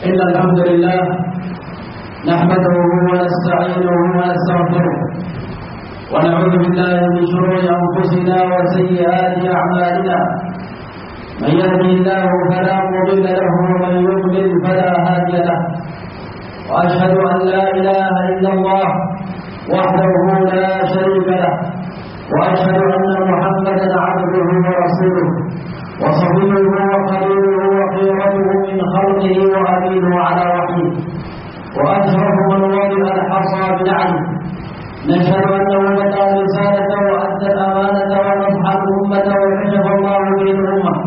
إن الحمد لله نحمده ونستعينه ونستغفره ونعوذ بالله من شرور أنفسنا وسيئات أعمالنا. من يهده الله فلا مضل له ومن يضلل فلا هادي له. وأشهد أن لا إله إلا الله وحده لا شريك له، وأشهد أن محمدا عبده ورسوله وصفيه وخليله وخيرته من خلقه وأمينه على وحيه، وأشرف من وضع الحصى بنعمه. نشهد أنه بلغ الرسالة وأدى الأمانة ونصح الأمة وكشف الله به الأمة،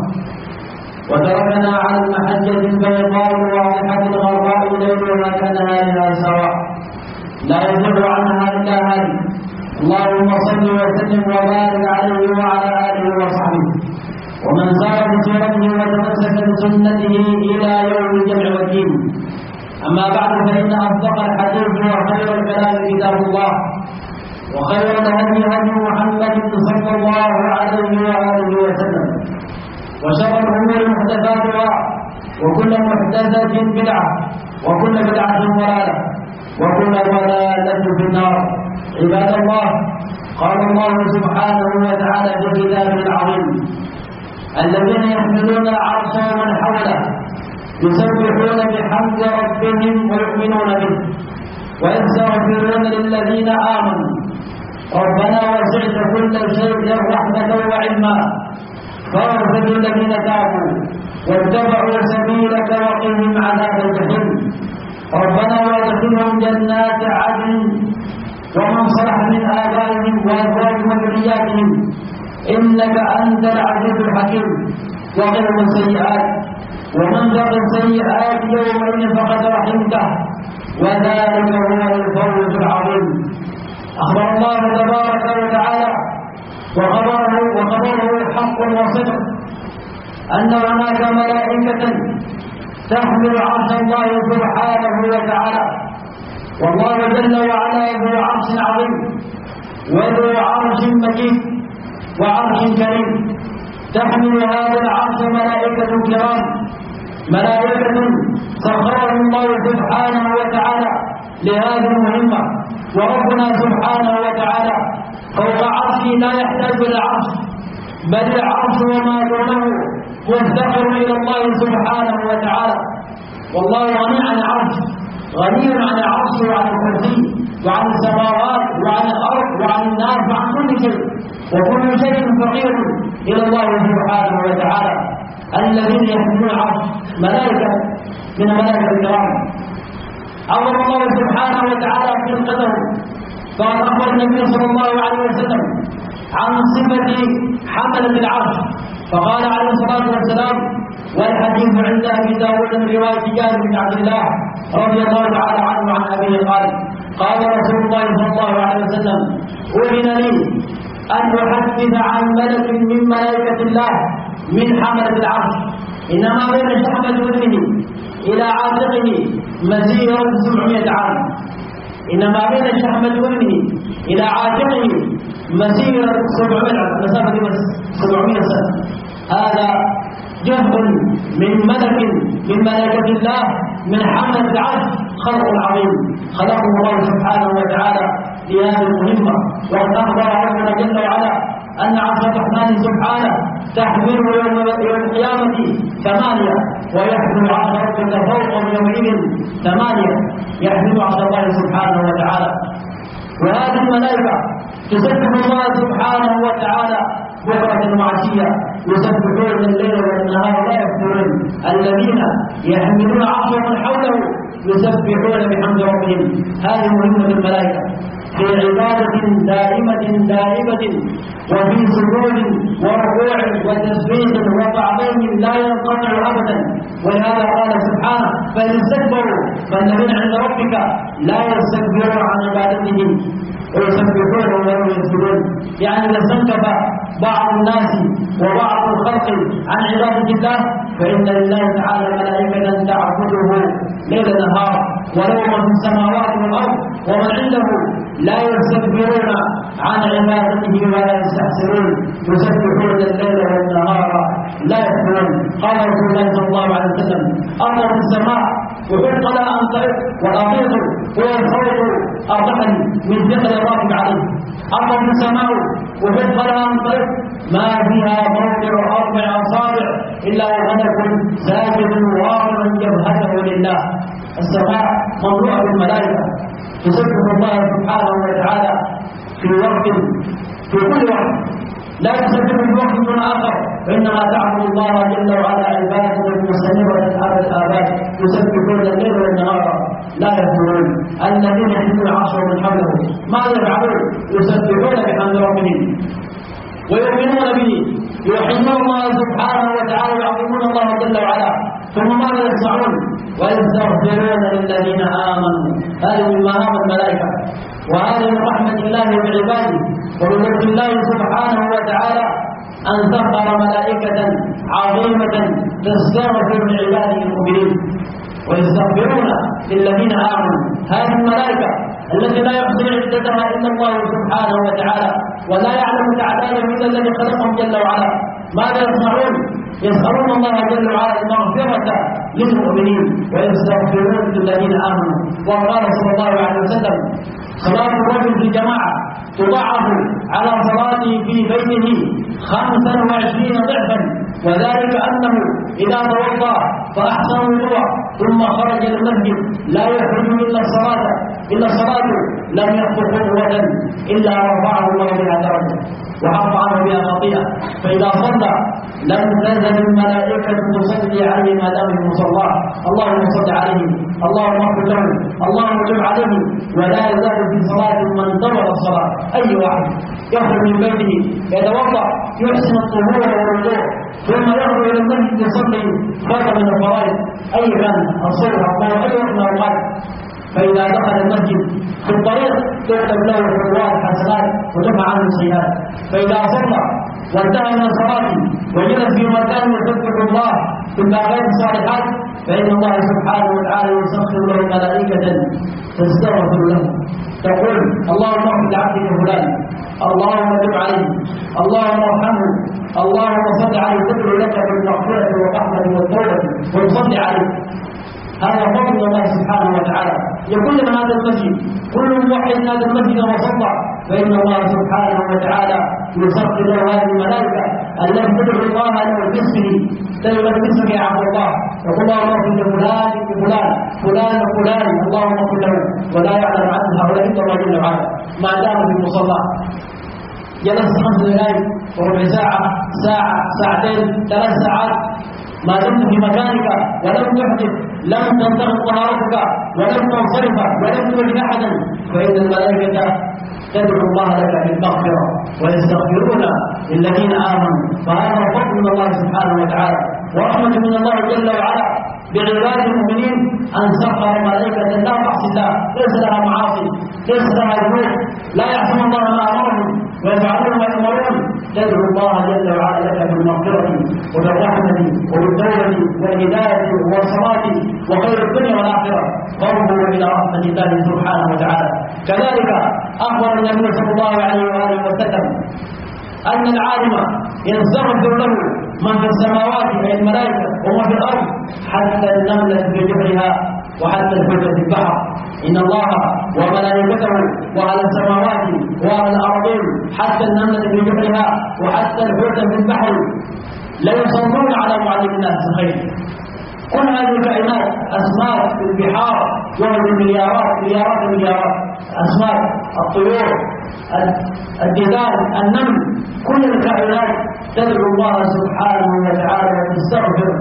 وتركنا على المحجة البيضاء الواضحة الغراء ليلها كنهارها سواء، لا يزيغ عنها إلا هادي. اللهم صل وسلم وبارك عليه وعلى آله وصحبه ومن سار بسيرته وتمسك بسنته إلى يوم الجمع والدين. أما بعد، فإن أصدق الحديث وخير الكلام كتاب الله، وخير الهدي هدي محمد صلى الله عليه وآله وسلم، وشر الأمور محدثاتها، وكل محدثة بدعة، وكل بدعة ضلالة، وكل ضلالة في النار. عباد الله، قال الله سبحانه وتعالى في كتابه العظيم: الذين يحملون العرش ومن حوله يسبحون بحمد ربهم ويؤمنون به ويستغفرون للذين آمنوا ربنا وسعت كل شيء رحمة وعلما فاغفر للذين تابوا واتبعوا سبيلك وقهم عذاب الجحيم ربنا وادخلهم جنات عدن ومن صلح من آبائهم وأزواجهم وذرياتهم إنك أنت العزيز الحكيم وقهم السيئات ومن ذاق السيئات يومئذ فقد رحمته وذلك هو الفوز العظيم. أخبر الله تبارك وتعالى وخبره حق وصدق أن هناك ملائكة تحمل عرش الله سبحانه وتعالى، والله جل وعلا ذو عرش عظيم وذو عرش مجيد وعرش كريم. تحمل هذا العرش ملائكة كرام، ملائكة سخرهم الله سبحانه وتعالى لهذه المهمة. وربنا سبحانه وتعالى فوق عرشه لا يحتاج إلى العرش، بل العرش وما دونه يفتقر إلى الله سبحانه وتعالى. والله غني عن العرش، غني عن العرش وعن الكرسي وعن السماوات وعن الأرض وعن الناس وعن كل شيء، وكل شيء فقير إلى الله سبحانه وتعالى. الذين يحملون العرش ملائكة من ملائكة الكرام. أمر الله سبحانه وتعالى في القدر، فقد أخبر النبي صلى الله عليه وسلم عن صفة حملة العرش، فقال عليه الصلاة والسلام، والحديث عند أبي داود من رواية جابر بن عبد الله رضي الله تعالى عنه عن أبيه قال: قال رسول الله صلى الله عليه وسلم: أذن لي أن أحدث عن ملك من ملائكة الله من حملة العرش، إنما بين شحمة أذنه إلى عاتقه مسيرة 700 عام، إنما بين شحمة أذنه إلى عاتقه مسيرة 700 عام، مسافة 700 سنة. هذا جهد من ملك من ملائكة الله من حملة العرش، خلق عظيم خلقه الله سبحانه وتعالى لهذه المهمة. وقد أخبر ربنا جل وعلا أن عرش الرحمن سبحانه تحمله يوم القيامة 8، ويحمل عرش ربك فوقهم يومئذ 8، يحمل عرش الله سبحانه وتعالى. وهذه الملائكة تسبح الله سبحانه وتعالى بكرة وعشية، يسبحون الليل والنهار لا يفترون. الذين يحملون عرش من حوله يسبحون بحمد ربهم. هذه مهمة الملائكة في عبادة دائمة وفي سجود وركوع وتسبيح وتعظيم لا ينقطع أبدا. ولهذا قال سبحانه: فإن استكبروا فالذين عند ربك لا يستكبرون عن عبادته ويسبحونه وهم يسجدون. يعني إذا استنكف بعض الناس وبعض الخلق عن عبادة الله فإن لله تعالى ملائكة تعبده ليل نهار، ولو من في السماوات والأرض ومن عنده لا يستكبرون عن عبادته ولا يستحسرون، يسبحون الليل والنهار لا يكفرون. قال رسول الله صلى الله عليه وسلم: أمر السماء وحق لا أنطلق والأبيض هو الخوف أرضحني من ثقل الراكب عليه. أرض السماء وحق لا أنطلق ما فيها موضع 4 أصابع إلا وملك ساجد واضع جبهته لله. السماء مملوءة بالملائكة تسبح الله سبحانه وتعالى في كل وقت، لا تسبح في وقت دون آخر، وإنما تعبد الله جل وعلا عبادة مستمرة أبد الآباد يسبحون الليل والنهار لا يفترون. الذين يحملون العرش ومن حوله ماذا يفعلون؟ يسبحون بحمد ربهم ويؤمنون به، يوحدون الله سبحانه وتعالى ويعظمون الله جل وعلا. ثم ماذا يصنعون؟ ويستغفرون للذين آمنوا. هذه من مهام الملائكة، وهذه من رحمة الله بعباده ولطف الله سبحانه وتعالى أن سخر ملائكة عظيمة تستغفر لعباده المؤمنين ويستغفرون للذين آمنوا. هذه الملائكة التي لا يحصي عدتها إلا الله سبحانه وتعالى ولا يعلم تعدادهم إلا الذي خلقهم جل وعلا. ماذا يصنعون؟ يسألون الله جل وعلا المغفرة للمؤمنين ويستغفرون للذين آمنوا. وقال صلى الله عليه وسلم: صلاة الرجل في الجماعة تضاعف على صلاته في بيته 25 ضعفا، وذلك أنه إذا توضأ فأحسن الوضوء ثم خرج إلى المسجد لا يخرج إلا الصلاة لم يخطو خطوة إلا رفعه الله بها درجة وحط عنه بها خطيئة. فإذا صلى لم تزل الملائكة تصلي عليه ما دام في مصلاه. اللهم صل عليه، اللهم اغفر له، اللهم تب عليه. ولا يزال في صلاة من انتظر الصلاة. أي واحد يخرج من بيته يتوضأ يحسن الطهور والوضوء ثم يخرج إلى المسجد يصلي فرض من الفرائض أي كان الصبح أو أي وقت من الأوقات، فإذا دخل المسجد في الطريق تكتب له حلوات حسنات وترفع عنه السيئات. فإذا صلى وانتهى من صلاته وجلس في مكان يسبح الله في الباقيات الصالحات فإن الله سبحانه وتعالى يسخر له ملائكة تستغفر له تقول: اللهم اغفر لعبدك فلان، اللهم تب عليه، اللهم ارحمه، اللهم صل عليه، تدعو لك بالمغفرة والرحمة والتوبة وتصلي عليه. هذا فضل الله سبحانه وتعالى. يقول من هذا المسجد كل موحد هذا المسجد وصلى فإن الله سبحانه وتعالى يسخر له هذه الملائكة التي تدعو الله له باسمه، تدعو له باسمه يا عبد الله، يقول اللهم اغفر لفلان فلان وفلان، اللهم اغفر له، ولا يعلم عن هؤلاء الا الله جل وعلا. ما دام في المصلى جلست 5 دقائق وربع ساعة، ساعتين، 3 ساعات، ما دمت في مكانك ولم تحدث، لم تنتهي طهارتك ولم تنصرف ولم تولد احدا، فإن الملائكة تدعو الله لك بالمغفرة ويستغفرون للذين آمنوا. فهذا فضل من الله سبحانه وتعالى ورحمة من الله جل وعلا بعباد المؤمنين أن سخر ملائكة لا تعصي الله، ليس لها معاصي، ليس لها ذنوب، لا يعصون الله ما أمرهم ويفعلون ما يؤمرون. تدعو الله جل وعلا لك بالمغفرة وبالرحمة وبالتوبة والهداية والصلاة وخير الدنيا والآخرة. فانظروا إلى رحمة الله سبحانه وتعالى. كذلك أخبر النبي صلى الله عليه وآله وسلم أن العالم يستغفر له من في السماوات من الملائكة ومن في الأرض حتى النملة في جحرها وحتى الحوت في البحر. إن الله وملائكته وعلى السماوات وعلى الأرضين حتى النملة في جحرها وحتى الحوت في البحر لا يصلون على معلم الناس الخير. كل هذه الكائنات أسماك في البحار وهي مليارات أسماك، الطيور، الجبال، النمل، كل الكائنات تدعو الله سبحانه وتعالى وتستغفر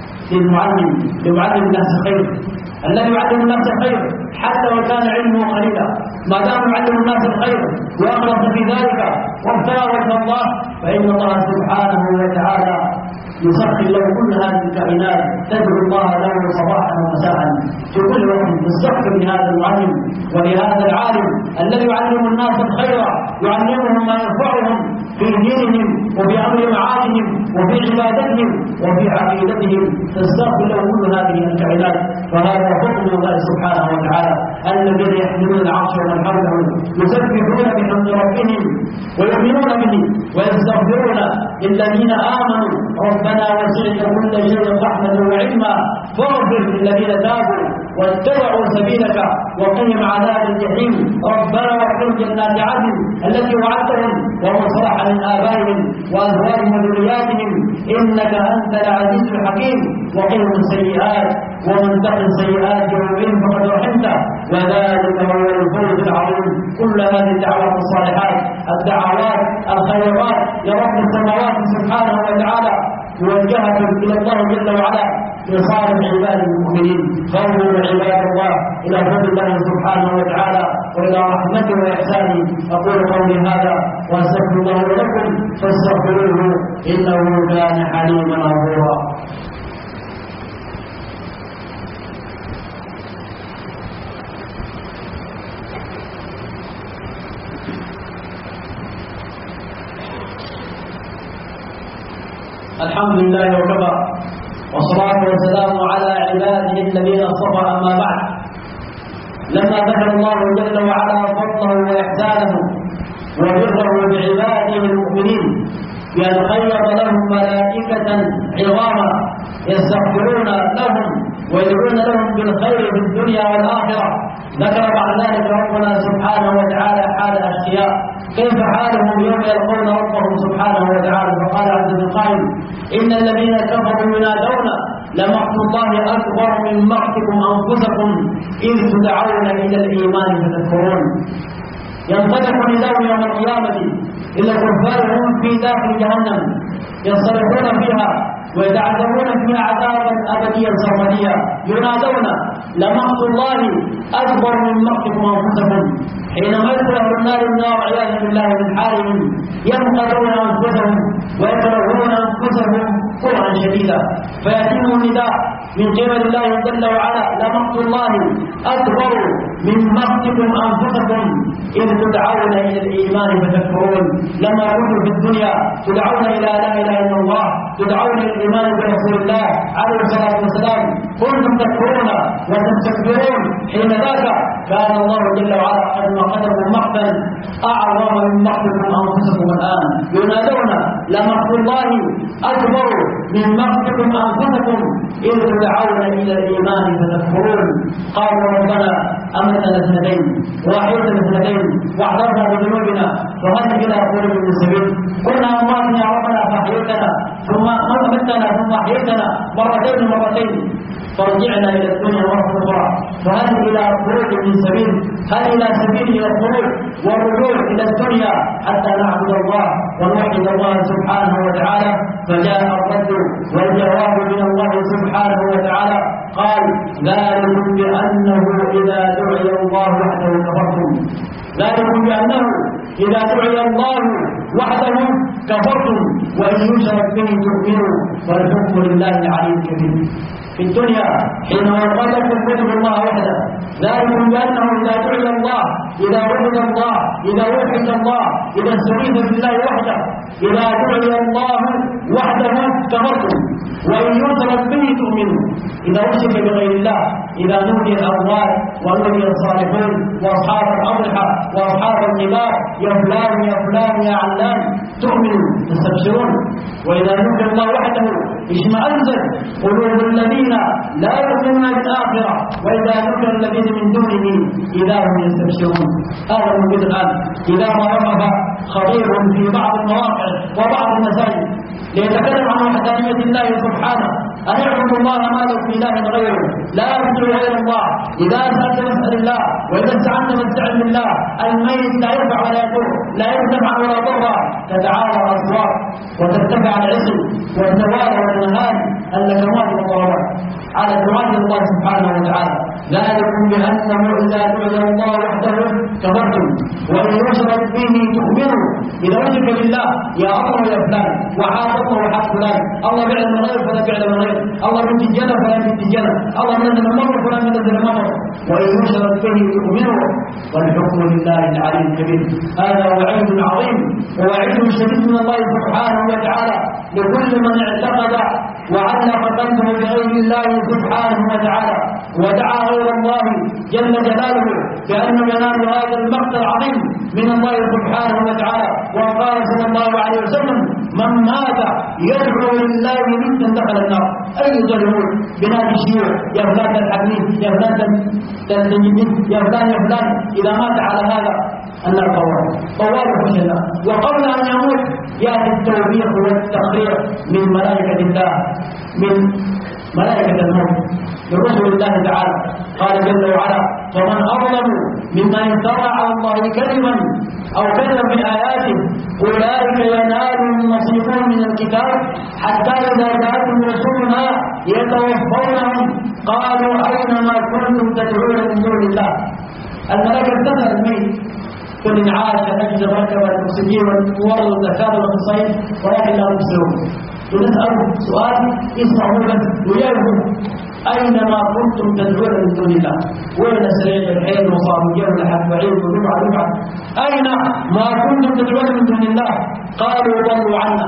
لمعلم الناس الخير الذي يعلم الناس الخير حتى لو كان علمه قليلا، ما دام يعلم الناس الخير وأخلص في ذلك وابتغى وجه الله فإن الله سبحانه وتعالى يسخر له كل هذه الكائنات تدعو الله له صباحا ومساء في كل وقت استغفر لهذا المعلم ولهذا العالم الذي يعلم الناس الخير، يعلمهم ما ينفعهم في دينهم وفي امر معادهم وفي عبادتهم وفي عقيدتهم، تستغفر له كل هذه الكائنات. فهذا فضل الله سبحانه وتعالى الذين يحملون العرش ومن حوله يسبحون بحمد ربهم ويؤمنون به ويستغفرون للذين امنوا ربنا وسعت كل شيء رحمه وعلما فاغفر للذين تابوا واتبعوا سبيلك وقهم عذاب الجحيم. ربنا واغفر جنات عدن التي وعدتهم ومن صلح من ابائهم وازواجهم وذرياتهم انك انت العزيز الحكيم. وقهم السيئات ومن تق السيئات يومئذ فقد رحمته وذلك هو الفوز العظيم. كل هذه الدعوات الصالحات الدعوات الخيرات لرب السماوات سبحانه وتعالى موجهة إلى الله جل وعلا لصالح عباد المؤمنين. فانظروا عباد الله إلى فضل الله سبحانه وتعالى وإلى رحمته وإحسانه. أقول قولي هذا وأستغفر الله لكم فاستغفروه إنه كان حليما غفورا. الحمد لله وكفى والصلاة والسلام على عباده الذين اصطفى. أما بعد، لما ذكر الله جل وعلا فضله وإحسانه وبره بعباده المؤمنين بأن خير لهم ملائكة عظاما يستغفرون لهم ويدعون لهم بالخير في الدنيا والآخرة، ذكر بعد ذلك ربنا سبحانه وتعالى حال الأشقياء كيف حالهم يوم يلقون ربهم سبحانه وتعالى. فقال عز وجل إن الذين كفروا ينادون لمقت الله أكبر من مقتكم أنفسكم إذ تدعون إلى الإيمان فتكفرون. ينطلق نداء يوم القيامة إلا الكفار هم في داخل جهنم ينصرفون فيها ويتعذبون فيها عذابا أبديا سرمديا، ينادون لمقت الله أكبر من مقتكم أنفسكم. حينما يدخل أهل النار النار عياذا بالله من حالهم ينقذون أنفسهم ويكرهون أنفسهم كرها شديدا، فيأتيهم النداء من قبل الله جل وعلا لمقت الله أكبر من مقتكم أنفسكم إذ تدعون إلى الإيمان فتكفرون. لما كنتم في الدنيا تدعون إلى لا إله إلا الله، تدعون إلى الإيمان برسول الله عليه الصلاة والسلام، كنتم تكفرون وتستكبرون. حين ذاك كان الله جل وعلا قد مقتكم مقتا أعظم من مقتكم أنفسكم الآن. ينادون لمقت الله أكبر من مقتكم أنفسكم إذ تدعون إلى الإيمان فتكفرون. قالوا ربنا أمتنا اثنتين وأحييتنا اثنتين واعترفنا بذنوبنا فهل إلى خروج من سبيل؟ قلنا أمواتنا يا ربنا فأحييتنا ثم أمتنا ثم أحييتنا مرتين فرجعنا إلى الدنيا مرة أخرى فهل إلى خروج من سبيل؟ هل إلى سبيل إلى الخروج والرجوع إلى الدنيا حتى نعبد الله ونوحد الله سبحانه وتعالى؟ فجاء الرد والجواب من الله سبحانه وتعالى قال ذلكم بأنه إذا دعي الله وحده كفرتم. ذلكم بأنه إذا دعي الله وحده كفرتم وإن يشرك به تؤمنوا والحكم لله العلي الكبير. في الدنيا حينما قال لكم اعبدوا الله وحده، ذلكم بأنه إذا دعي الله، إذا عبد الله، إذا وحد الله، إذا استغيث بالله وحده، إذا دعي الله وحده كفرتم وإن يشرك به تؤمنوا. إذا أشرك بغير الله، إذا نودي الأموال ونودي الصالحون وأصحاب الأضحى وأصحاب النبار يا فلان يا فلان يا علان تؤمنوا تستبشرون. وإذا نودي الله وحده اشمأزت قلوب الذين لا يؤمنون بالآخرة وإذا ذكر الذين من دونه إذا هم يستبشرون. هذا موجود الآن. إذا ما وقف خطيب في بعض المواقع وبعض المساجد ليتكلم عن وحدانية الله سبحانه أن يعبدوا الله ما لكم إله غيره، لا يرجو غير الله، إذا سألت فاسأل الله وإذا استعنت فاستعن بالله. الميت لا ينفع ولا يضر، لا ينفع ولا ضر، تتعالى الأصوات وترتفع العصي والنوال والنهال اللكمات والضربات على كمال الله سبحانه وتعالى. ذلكم بأنه إذا دعي الله وحده كفرتم وإن يشرك به تؤمنوا. إذا أشرك بالله يا الله يا فلان وحاد الله وحاد فلان، الله بيعلم من غير فلا بيعلم من غير، الله من تجنة فلا من تجنة، الله من نزل المطر فلا من نزل المطر، وإن يشرك به يؤمنه والحكم لله العلي الكبير. هذا وعيد عظيم ووعيد شديد من الله سبحانه وتعالى لكل من اعتقد وعلق قلبه بغير الله سبحانه وتعالى ودعا غير الله جل جلاله بأنه ينال هذا المقت العظيم من الله سبحانه وتعالى. وقال صلى الله عليه وسلم: من مات يدعو لله ندا دخل النار. أي ظلمون بنادي الشيوع يا فلان الحديث يا فلان تنجمين يا فلان يا فلان، إذا مات على هذا النار طوال الله. وقبل أن يموت يأتي التوبيخ والتخريع من ملائكة الله، من ملائكة الموت لرسل الله تعالى. قال جل وعلا: فمن أظلم ممن افترى على الله كذبا أو كذب بآياته أولئك ينالهم نصيبهم من الكتاب حتى إذا جاءتهم رسولنا يتوفونهم قالوا أين ما كنتم تدعون من دون الله. الملائكة تسأل الميت: كل عاش نجد ركب المسلمين وورد الزكاة والصيد ولكن لا يبصرون. ونسأل سؤال اسمعوا بس ويجاوبوا: أينما كنتم تدعون من دون الله؟ وين سريع الحين وصابجين ولحد بعيد وربع ربع؟ أين ما كنتم تدعون من دون الله؟ قالوا ضلوا عنا.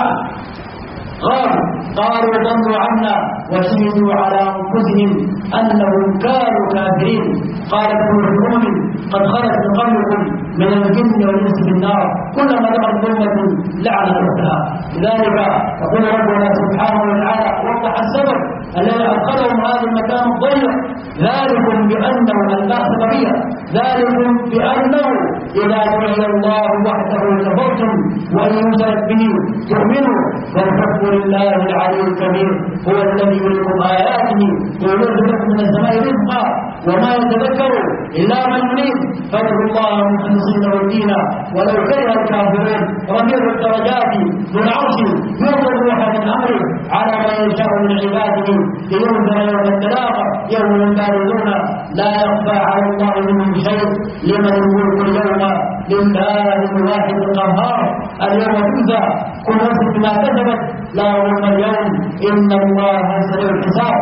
قالوا ضلوا عنا وشهدوا على أنفسهم أنهم كانوا كافرين. قال ابن الروم: قد خلت من قبلكم من الجن والإنس في النار كلما دخلت أمة لعنت أختها. لذلك يقول ربنا سبحانه وتعالى وضح السبب الذي أدخلهم هذا المكان الضيق: ذلكم بأنه الله سببية، ذلكم بأنه إذا دعي الله وحده كفرتم وإن يشرك به تؤمنوا فالحكم لله العلي الكبير. هو الذي يريكم آياته وينزل لكم من السماء رزقا وما يتذكر إلا من يريد فادعوا الله مخلصين له الدين ولو كره الكافرون. رفيع الدرجات ذو العرش يوضع روح من أمره على ما يشاء من عباده لينذر يوم التلاقى يوم البارزون لا يخفى على الله منهم شيء. لمن الملك اليوم لله الواحد القهار. اليوم تجزى كل نفس بما كسبت لا ظلم اليوم إن الله سريع الحساب.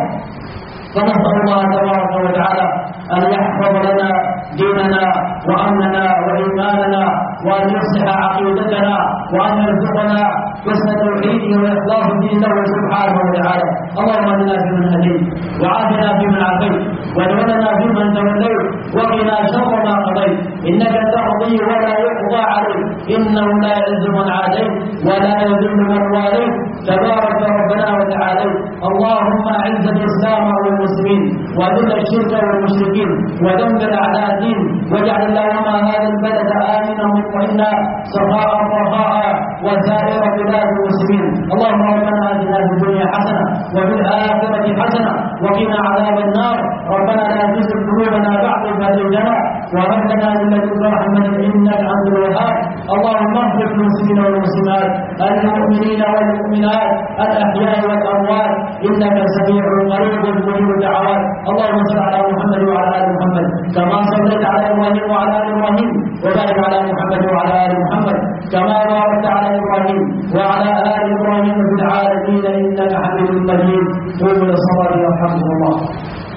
فنسأل الله تبارك وتعالى أن يحفظ لنا ديننا وأمننا وإيماننا وأن يصلح عقيدتنا وأن يرزقنا حسن توحيده وإخلاص الدين له سبحانه وتعالى. اللهم اهدنا فيمن هديت وعافنا فيمن عافيت وتولنا فيمن توليت وقنا شر ما قضيت إنك تقضي ولا يقضى عليك إنه لا يعز من عاديت ولا يذل من واليت تبارك ربنا وتعالى. اللهم أعز الإسلام والمسلمين وأذل الشرك والمشركين ودمر أعداء الدين واجعل اللهم هذا البلد آمنا مطمئنا سخاء رخاء وسائر بلاد المسلمين. اللهم ربنا آتنا في الدنيا حسنة وفي الآخرة حسنة وقنا عذاب النار. ربنا لا تزغ قلوبنا بعد إذ هديتنا وهب لنا من لدنك رحمة إنك أنت الوهاب. اللهم اغفر للمسلمين والمسلمات المؤمنين والمؤمنات الأحياء والأموات إنك سميع قريب مجيب الدعوات. اللهم صل على محمد وعلى آل محمد كما صليت على إبراهيم وعلى آل إبراهيم وبارك على محمد وعلى آل محمد كما باركت على إبراهيم وعلى آل إبراهيم في العالمين إنك حميد مجيد. قوموا إلى الصلاة يرحمكم الله.